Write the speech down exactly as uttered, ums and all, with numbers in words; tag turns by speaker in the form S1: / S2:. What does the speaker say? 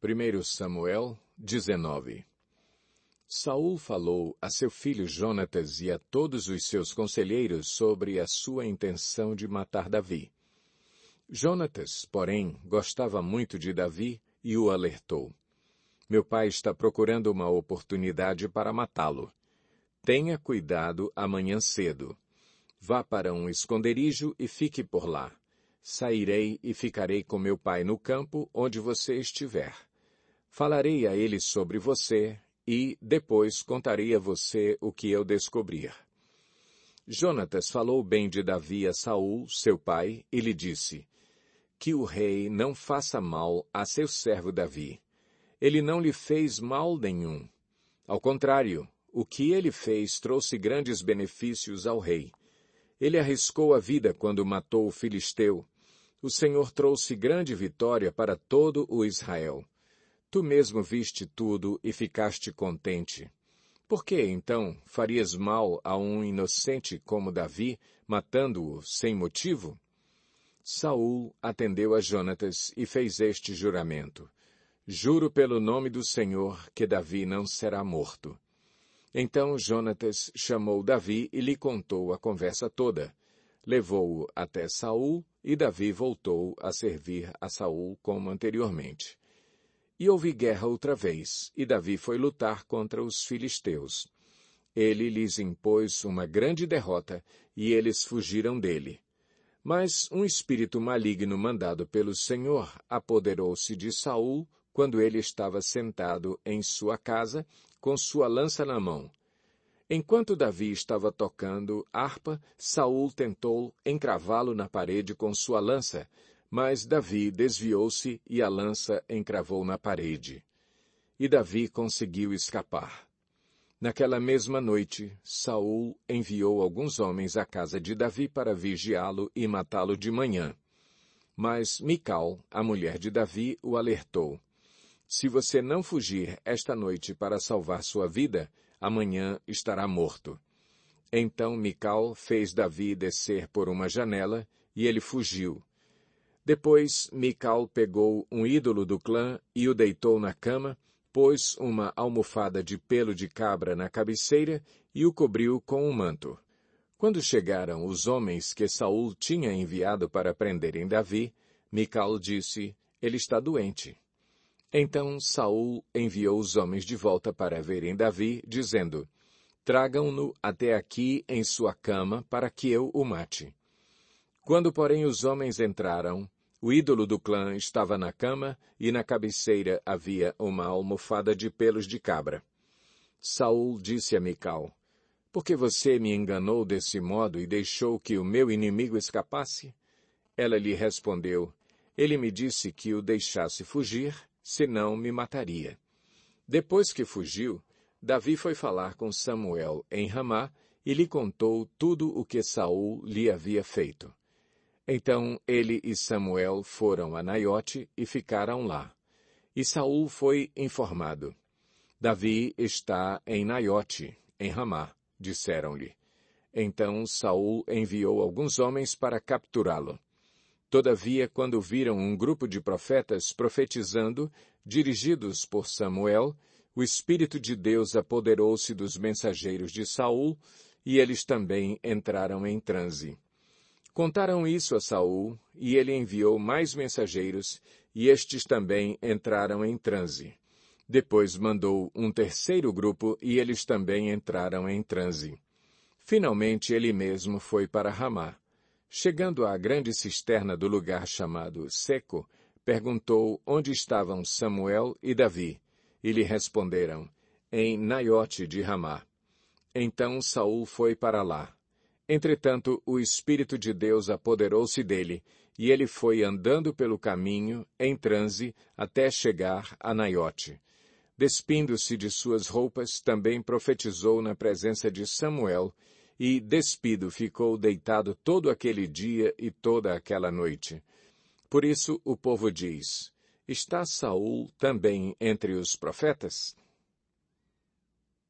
S1: primeiro Samuel dezenove. Saul falou a seu filho Jonatas e a todos os seus conselheiros sobre a sua intenção de matar Davi. Jonatas, porém, gostava muito de Davi e o alertou. Meu pai está procurando uma oportunidade para matá-lo. Tenha cuidado amanhã cedo. Vá para um esconderijo e fique por lá. Sairei e ficarei com meu pai no campo onde você estiver. Falarei a ele sobre você e, depois, contarei a você o que eu descobrir. Jonatas falou bem de Davi a Saul, seu pai, e lhe disse: Que o rei não faça mal a seu servo Davi. Ele não lhe fez mal nenhum. Ao contrário, o que ele fez trouxe grandes benefícios ao rei. Ele arriscou a vida quando matou o filisteu. O Senhor trouxe grande vitória para todo o Israel. Tu mesmo viste tudo e ficaste contente. Por que, então, farias mal a um inocente como Davi, matando-o sem motivo? Saul atendeu a Jonatas e fez este juramento. Juro pelo nome do Senhor que Davi não será morto. Então Jonatas chamou Davi e lhe contou a conversa toda. Levou-o até Saul e Davi voltou a servir a Saul como anteriormente. E houve guerra outra vez, e Davi foi lutar contra os filisteus. Ele lhes impôs uma grande derrota, e eles fugiram dele. Mas um espírito maligno mandado pelo Senhor apoderou-se de Saul quando ele estava sentado em sua casa, com sua lança na mão. Enquanto Davi estava tocando harpa, Saul tentou encravá-lo na parede com sua lança, mas Davi desviou-se e a lança encravou na parede. E Davi conseguiu escapar. Naquela mesma noite, Saul enviou alguns homens à casa de Davi para vigiá-lo e matá-lo de manhã. Mas Mical, a mulher de Davi, o alertou. Se você não fugir esta noite para salvar sua vida, amanhã estará morto. Então Mical fez Davi descer por uma janela e ele fugiu. Depois Mical pegou um ídolo do clã e o deitou na cama, pôs uma almofada de pelo de cabra na cabeceira e o cobriu com um manto. Quando chegaram os homens que Saul tinha enviado para prenderem Davi, Mical disse: Ele está doente. Então Saul enviou os homens de volta para verem Davi, dizendo: Tragam-no até aqui em sua cama para que eu o mate. Quando, porém, os homens entraram, o ídolo do clã estava na cama e na cabeceira havia uma almofada de pelos de cabra. Saul disse a Mical: Por que você me enganou desse modo e deixou que o meu inimigo escapasse? Ela lhe respondeu: Ele me disse que o deixasse fugir, senão me mataria. Depois que fugiu, Davi foi falar com Samuel em Ramá e lhe contou tudo o que Saul lhe havia feito. Então ele e Samuel foram a Naiote e ficaram lá. E Saul foi informado. Davi está em Naiote, em Ramá, disseram-lhe. Então Saul enviou alguns homens para capturá-lo. Todavia, quando viram um grupo de profetas profetizando, dirigidos por Samuel, o Espírito de Deus apoderou-se dos mensageiros de Saul, e eles também entraram em transe. Contaram isso a Saul, e ele enviou mais mensageiros, e estes também entraram em transe. Depois mandou um terceiro grupo, e eles também entraram em transe. Finalmente ele mesmo foi para Ramá. Chegando à grande cisterna do lugar chamado Seco, perguntou onde estavam Samuel e Davi, e lhe responderam: Em Naiote de Ramá. Então Saul foi para lá. Entretanto, o Espírito de Deus apoderou-se dele, e ele foi andando pelo caminho, em transe, até chegar a Naiote. Despindo-se de suas roupas, também profetizou na presença de Samuel, e, despido, ficou deitado todo aquele dia e toda aquela noite. Por isso o povo diz: Está Saul também entre os profetas?